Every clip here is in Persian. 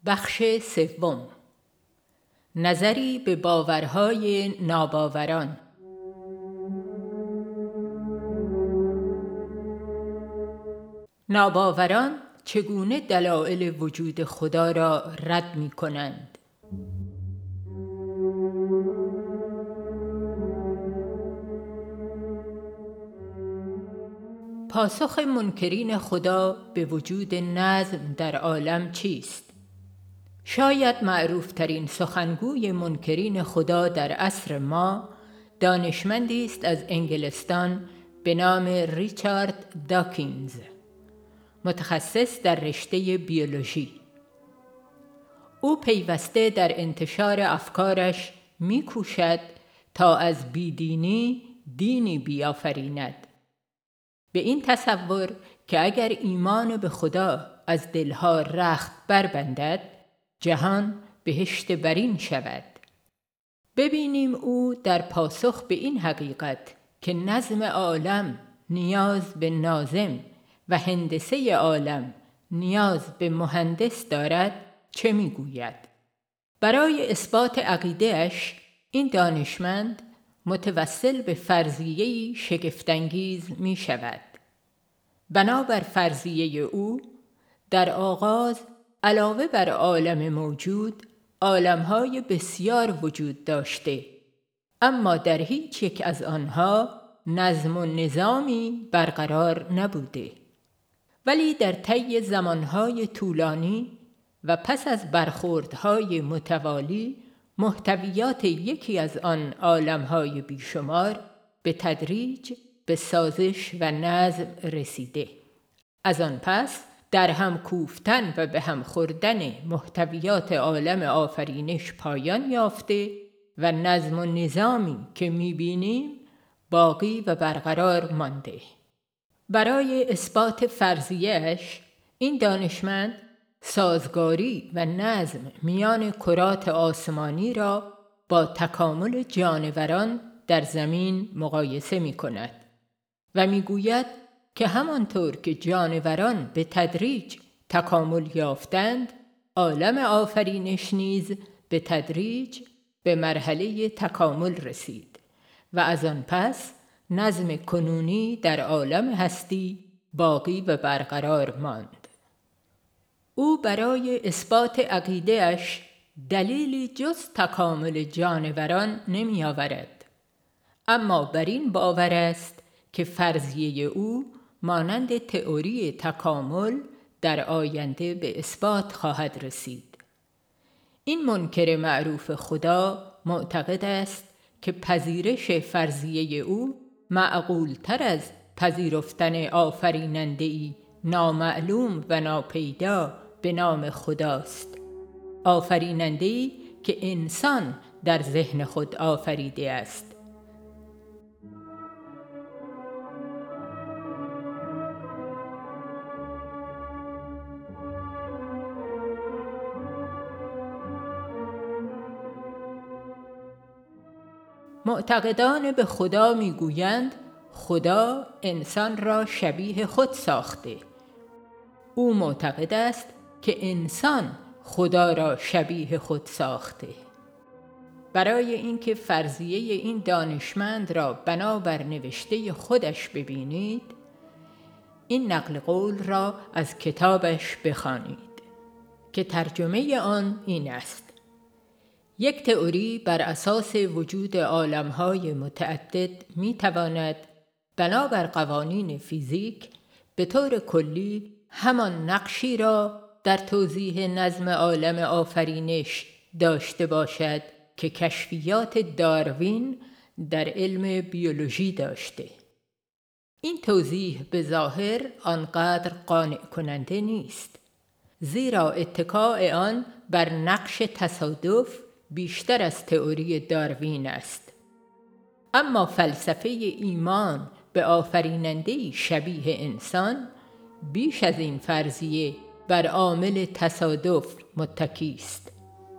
بخش سوم، نظری به باورهای ناباوران. ناباوران چگونه دلایل وجود خدا را رد می کنند؟ پاسخ منکرین خدا به وجود نظم در عالم چیست؟ شاید معروفترین سخنگوی منکرین خدا در عصر ما دانشمندی است از انگلستان به نام ریچارد داکینز، متخصص در رشته بیولوژی. او پیوسته در انتشار افکارش می‌کوشد تا از بیدینی دینی بیافریند، به این تصور که اگر ایمان به خدا از دلها رخت بربندد جهان بهشت برین شود. ببینیم او در پاسخ به این حقیقت که نظم عالم نیاز به ناظم و هندسه عالم نیاز به مهندس دارد چه میگوید. برای اثبات عقیده‌اش این دانشمند متوسل به فرضیه‌ای شگفت‌انگیز می شود. بنابر فرضیه او در آغاز علاوه بر عالم موجود عالم‌های بسیار وجود داشته، اما در هیچ یک از آنها نظم و نظامی برقرار نبوده، ولی در طی زمانهای طولانی و پس از برخوردهای متوالی محتویات یکی از آن عالم‌های بیشمار به تدریج به سازش و نظم رسیده. از آن پس در هم کوفتن و به هم خوردن محتویات عالم آفرینش پایان یافته و نظم و نظامی که می‌بینیم باقی و برقرار مانده. برای اثبات فرضیه‌اش این دانشمند سازگاری و نظم میان کرات آسمانی را با تکامل جانوران در زمین مقایسه می‌کند و می‌گوید که همانطور که جانوران به تدریج تکامل یافتند، عالم آفرینش نیز به تدریج به مرحله تکامل رسید و از آن پس نظم کنونی در عالم هستی باقی و برقرار ماند. او برای اثبات عقیده‌اش دلیلی جز تکامل جانوران نمی آورد، اما بر این باور است که فرضیه او مانند تئوری تکامل در آینده به اثبات خواهد رسید. این منکر معروف خدا معتقد است که پذیرش فرضیه او معقول‌تر از پذیرفتن آفریننده‌ای نامعلوم و ناپیدا به نام خداست، آفریننده‌ای که انسان در ذهن خود آفریده است. معتقدان به خدا میگویند خدا انسان را شبیه خود ساخته. او معتقد است که انسان خدا را شبیه خود ساخته. برای اینکه فرضیه این دانشمند را بنابر نوشته خودش ببینید، این نقل قول را از کتابش بخوانید که ترجمه آن این است: یک تئوری بر اساس وجود عالم‌های متعدد می‌تواند بنابر قوانین فیزیک به طور کلی همان نقشی را در توضیح نظم عالم آفرینش داشته باشد که کشفیات داروین در علم بیولوژی داشته. این توضیح به ظاهر آنقدر قانع کننده نیست، زیرا اتکاء آن بر نقش تصادف بیشتر از تئوری داروین است. اما فلسفه ایمان به آفریننده‌ای شبیه انسان بیش از این فرضیه بر عامل تصادف متکی است.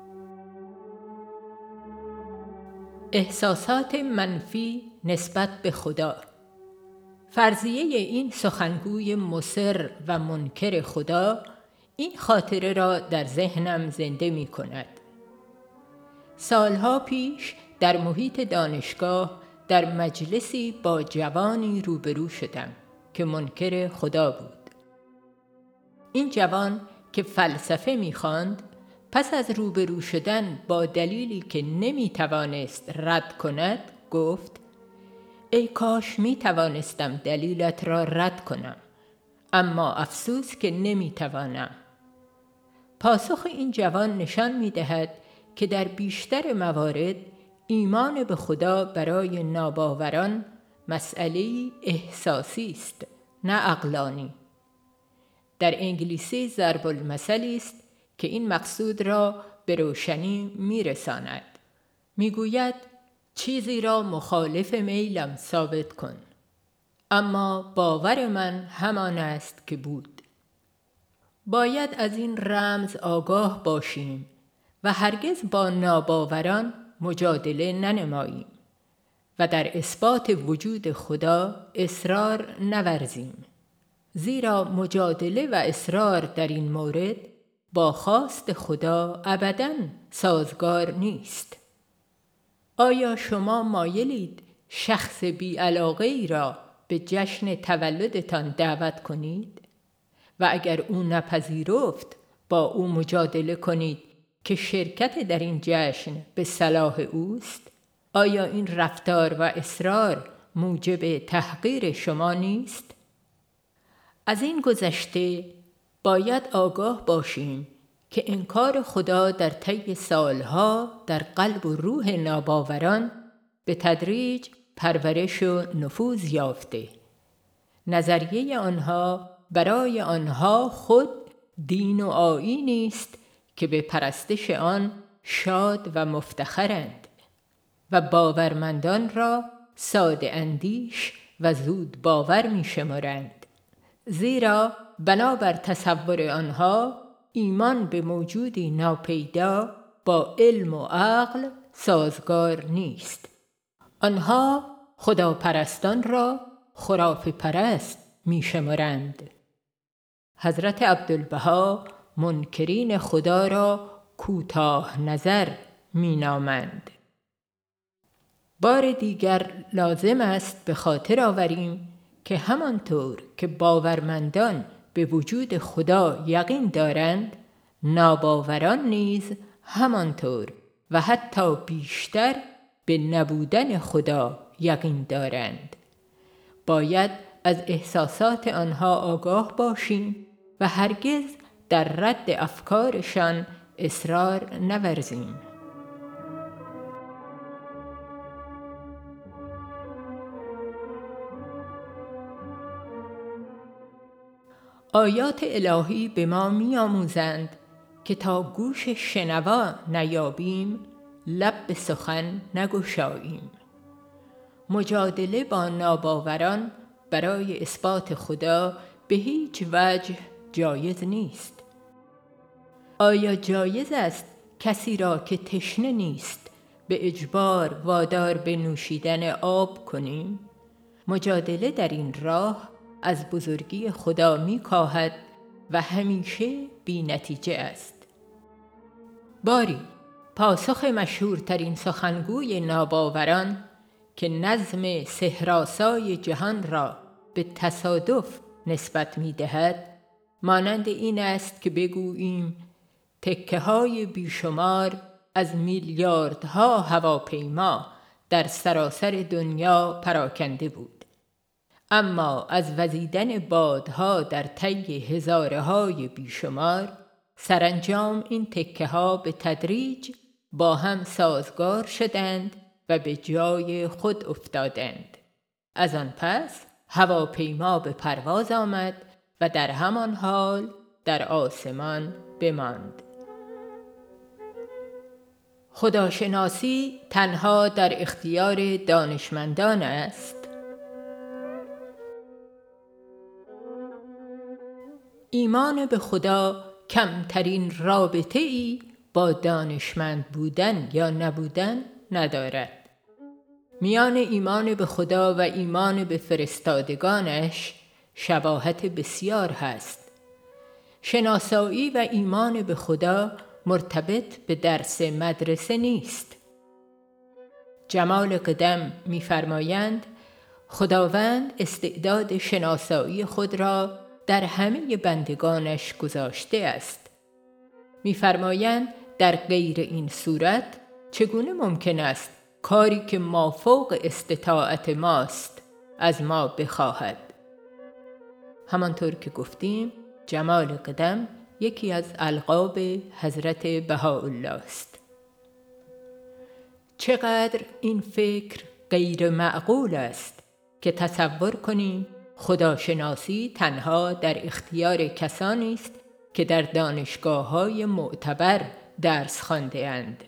احساسات منفی نسبت به خدا. فرضیه این سخنگوی مصر و منکر خدا این خاطره را در ذهنم زنده می کند. سالها پیش در محیط دانشگاه در مجلسی با جوانی روبرو شدم که منکر خدا بود. این جوان که فلسفه می‌خواند، پس از روبرو شدن با دلیلی که نمی‌توانست رد کند گفت: ای کاش می‌توانستم دلیلت را رد کنم، اما افسوس که نمی‌توانم. پاسخ این جوان نشان می‌دهد که در بیشتر موارد ایمان به خدا برای ناباوران مسئله‌ای احساسی است، نه عقلانی. در انگلیسی ضرب المثلی است که این مقصود را به روشنی می‌رساند. می‌گوید چیزی را مخالف میلم ثابت کن، اما باور من همان است که بود. باید از این رمز آگاه باشیم و هرگز با ناباوران مجادله ننماییم و در اثبات وجود خدا اصرار نورزیم، زیرا مجادله و اصرار در این مورد با خواست خدا ابداً سازگار نیست. آیا شما مایلید شخص بی‌علاقه‌ای را به جشن تولدتان دعوت کنید و اگر او نپذیرفت با او مجادله کنید که شرکت در این جشن به صلاح اوست؟ آیا این رفتار و اصرار موجب تحقیر شما نیست؟ از این گذشته باید آگاه باشیم که انکار خدا در طی سالها در قلب و روح ناباوران به تدریج پرورش و نفوذ یافته. نظریه آنها برای آنها خود دین و آیینی است که به پرستش آن شاد و مفتخرند و باورمندان را ساده اندیش و زود باور می شمارند، زیرا بنابر تصور آنها ایمان به موجودی ناپیدا با علم و عقل سازگار نیست. آنها خداپرستان را خرافه پرست می شمارند. حضرت عبدالبها منکرین خدا را کوتاه نظر می نامند. بار دیگر لازم است به خاطر آوریم که همانطور که باورمندان به وجود خدا یقین دارند، ناباوران نیز همانطور و حتی بیشتر به نبودن خدا یقین دارند. باید از احساسات آنها آگاه باشیم و هرگز در رد افکارشان اصرار نورزیم. آیات الهی به ما می‌آموزند که تا گوش شنوا نیابیم لب به سخن نگشاییم. مجادله با ناباوران برای اثبات خدا به هیچ وجه جایز نیست. آیا جایز است کسی را که تشنه نیست به اجبار وادار به نوشیدن آب کنیم؟ مجادله در این راه از بزرگی خدا می‌کاهد و همیشه بی نتیجه است. باری پاسخ مشهورترین سخنگوی ناباوران که نظم سحرآسای جهان را به تصادف نسبت می‌دهد مانند این است که بگوییم تکه‌های بیشمار از میلیاردها هواپیما در سراسر دنیا پراکنده بود، اما از وزیدن بادها در طی هزاره‌های بیشمار سرانجام این تکه‌ها به تدریج با هم سازگار شدند و به جای خود افتادند. از آن پس هواپیما به پرواز آمد و در همان حال در آسمان بماند. خداشناسی تنها در اختیار دانشمندان است. ایمان به خدا کمترین رابطه‌ای با دانشمند بودن یا نبودن ندارد. میان ایمان به خدا و ایمان به فرستادگانش شباهت بسیار هست، شناسایی و ایمان به خدا مرتبط به درس مدرسه نیست. جمال قدم می‌فرمایند خداوند استعداد شناسایی خود را در همه بندگانش گذاشته است. می‌فرمایند در غیر این صورت چگونه ممکن است کاری که مافوق استطاعت ماست از ما بخواهد؟ همانطور که گفتیم جمال قدم یکی از القاب حضرت بهاءالله است. چقدر این فکر غیر معقول است که تصور کنیم خداشناسی تنها در اختیار کسانی است که در دانشگاه‌های معتبر درس خوانده‌اند.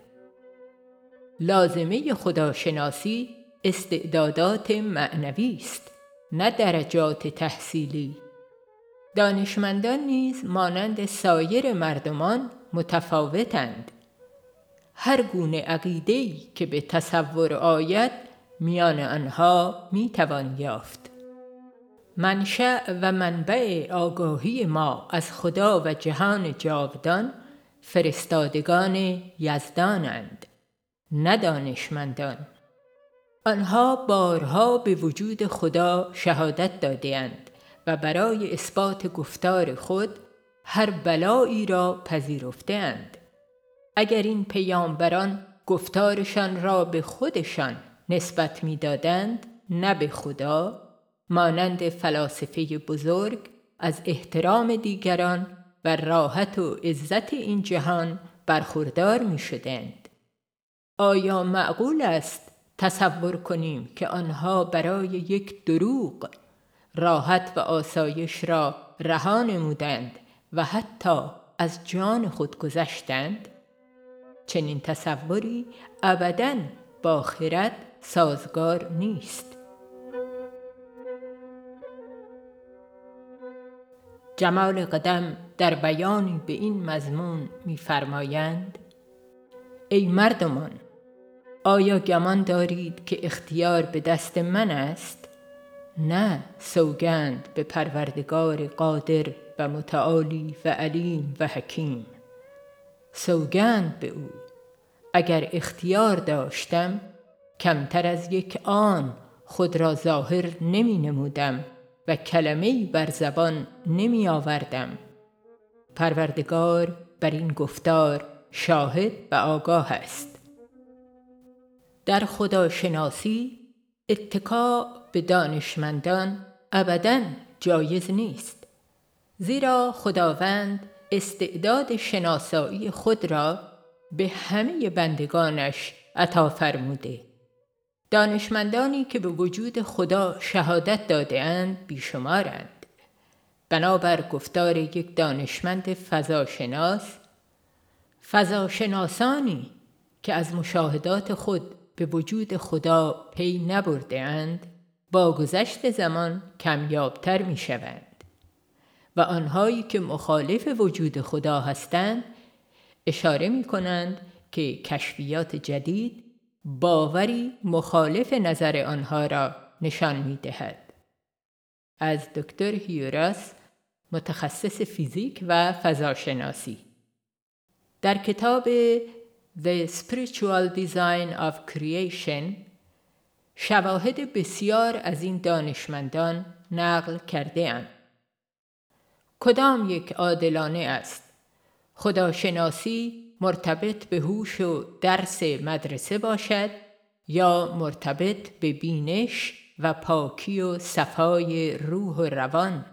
لازمه خداشناسی استعدادات معنوی است، نه درجات تحصیلی. دانشمندان نیز مانند سایر مردمان متفاوتند. هر گونه عقیده‌ای که به تصور آید میان آنها میتوان یافت. منشأ و منبع آگاهی ما از خدا و جهان جاودان فرستادگان یزدانند، نه دانشمندان. آنها بارها به وجود خدا شهادت داده‌اند و برای اثبات گفتار خود هر بلایی را پذیرفته‌اند. اگر این پیامبران گفتارشان را به خودشان نسبت می‌دادند نه به خدا، مانند فلاسفه بزرگ از احترام دیگران و راحت و عزت این جهان برخوردار می‌شدند. آیا معقول است تصور کنیم که آنها برای یک دروغ راحت و آسایش را رها نمودند و حتی از جان خود گذشتند؟ چنین تصوری ابداً با خرد سازگار نیست. جمال قدم در بیانی به این مضمون می‌فرمایند: ای مردمان، آیا گمان دارید که اختیار به دست من است؟ نه، سوگند به پروردگار قادر و متعالی و علیم و حکیم. سوگند به او، اگر اختیار داشتم کمتر از یک آن خود را ظاهر نمی نمودم و کلمه‌ای بر زبان نمی آوردم. پروردگار بر این گفتار شاهد و آگاه است. در خداشناسی اتکا به دانشمندان ابداً جایز نیست، زیرا خداوند استعداد شناسایی خود را به همه بندگانش عطا فرموده. دانشمندانی که به وجود خدا شهادت داده‌اند بیشمارند. بنابر گفتار یک دانشمند فضاشناس، فضاشناسانی که از مشاهدات خود به وجود خدا پی نبرده‌اند با گذشت زمان کمیابتر می‌شوند و آنهایی که مخالف وجود خدا هستند اشاره می‌کنند که کشفیات جدید باوری مخالف نظر آنها را نشان می‌دهد. از دکتر هیوراس، متخصص فیزیک و فضاشناسی، در کتاب The Spiritual Design of Creation شواهد بسیار از این دانشمندان نقل کرده‌اند. کدام یک عادلانه است؟ خداشناسی مرتبط به هوش و درس مدرسه باشد یا مرتبط به بینش و پاکی و صفای روح و روان؟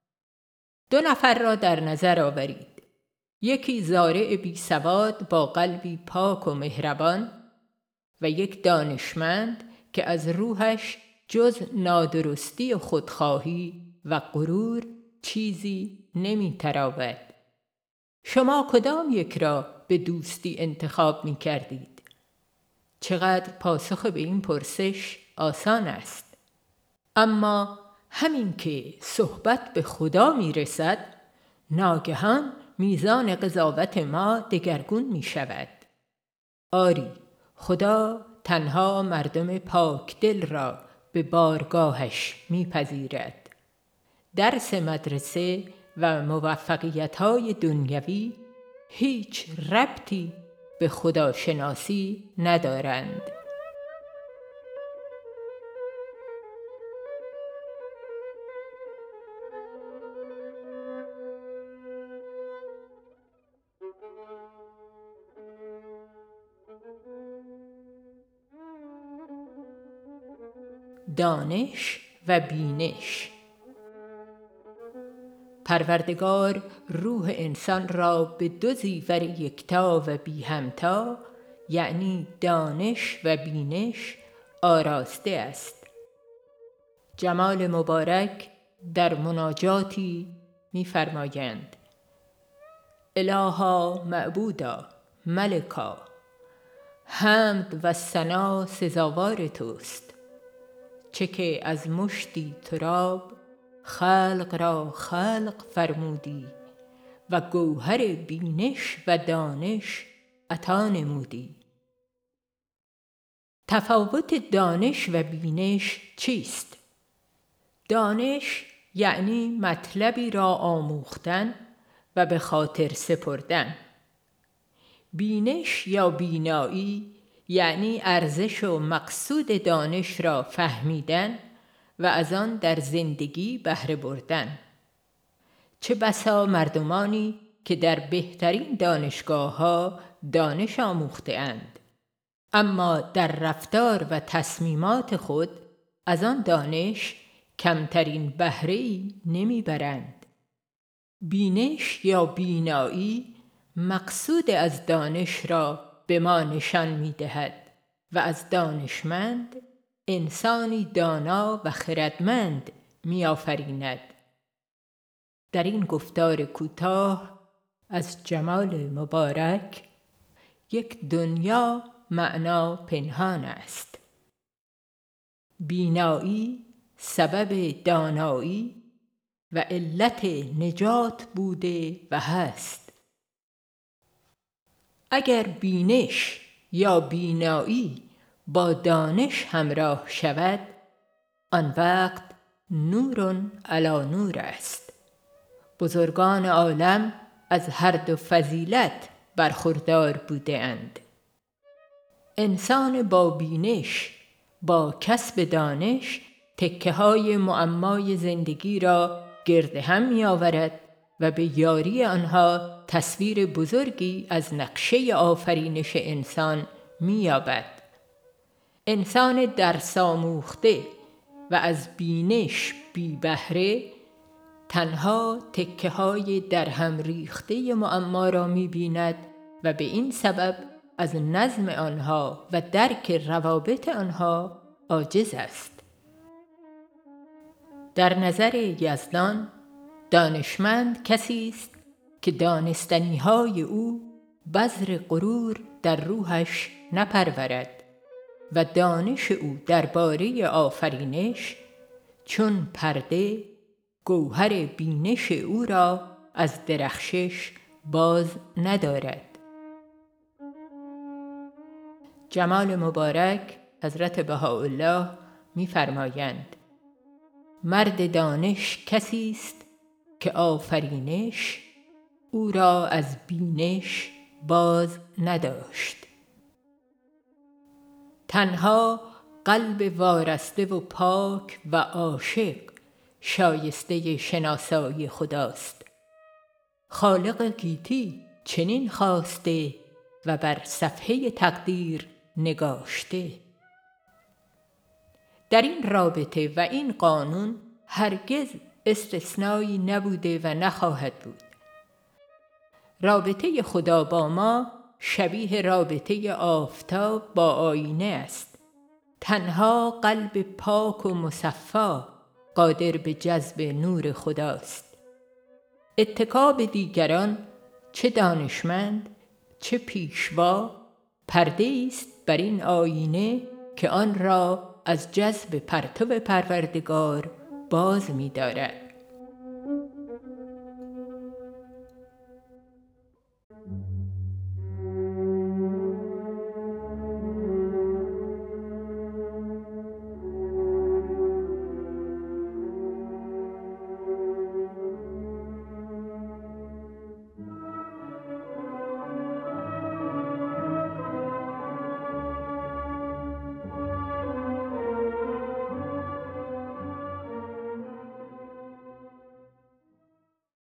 2 نفر را در نظر آورید. یکی زارع بی سواد با قلبی پاک و مهربان و یک دانشمند که از روحش جز نادرستی و خودخواهی و غرور چیزی نمی تراود. شما کدام یک را به دوستی انتخاب می کردید؟ چقدر پاسخ به این پرسش آسان است. اما همین که صحبت به خدا می رسد، ناگهان میزان قضاوت ما دگرگون می شود. آری، خدا تنها مردم پاک دل را به بارگاهش می پذیرد. درس مدرسه و موفقیت‌های دنیوی هیچ ربطی به خداشناسی ندارند. دانش و بینش. پروردگار روح انسان را به دو زیور یکتا و بی همتا، یعنی دانش و بینش، آراسته است. جمال مبارک در مناجاتی می‌فرمایند: الها معبودا ملکا، حمد و ثنا سزاوار توست. چه که از مشتی تراب خلق را خلق فرمودی و گوهر بینش و دانش عطا نمودی. تفاوت دانش و بینش چیست؟ دانش یعنی مطلبی را آموختن و به خاطر سپردن. بینش یا بینایی یعنی ارزش و مقصود دانش را فهمیدن و از آن در زندگی بهره بردن. چه بسا مردمانی که در بهترین دانشگاه‌ها دانش آموخته اند، اما در رفتار و تصمیمات خود از آن دانش کمترین بهره‌ای نمیبرند. بینش یا بینایی مقصود از دانش را به ما نشان می‌دهد و از دانشمند انسانی دانا و خردمند می‌آفریند. در این گفتار کوتاه از جمال مبارک یک دنیا معنا پنهان است. بینایی سبب دانایی و علت نجات بوده و هست. اگر بینش یا بینایی با دانش همراه شود، آن وقت نور علی نور است. بزرگان عالم از هر دو فضیلت برخوردار بوده اند. انسان با بینش با کسب دانش تکه های معمای زندگی را گرد هم می آورد و به یاری آنها تصویر بزرگی از نقشه آفرینش انسان می یابد. انسان درس آموخته و از بینش بی بهره تنها تکه های در هم ریخته معما را می بیند و به این سبب از نظم آنها و درک روابط آنها عاجز است. در نظر یزدان دانشمند کسی است که دانستنی‌های او بذر غرور در روحش نپرورد و دانش او درباره آفرینش چون پرده گوهر بینش او را از درخشش باز ندارد. جمال مبارک حضرت بهاءالله می‌فرمایند: مرد دانش کسی است که آفرینش او را از بینش باز نداشت. تنها قلب وارسته و پاک و عاشق شایسته شناسایی خداست. خالق گیتی چنین خواسته و بر صفحه تقدیر نگاشته. در این رابطه و این قانون هرگز استثنایی نبوده و نخواهد بود. رابطه خدا با ما شبیه رابطه آفتاب با آینه است. تنها قلب پاک و مصفا قادر به جذب نور خداست. اتکا به دیگران، چه دانشمند چه پیشوا، پرده است بر این آینه که آن را از جذب پرتو پروردگار باز می دارد.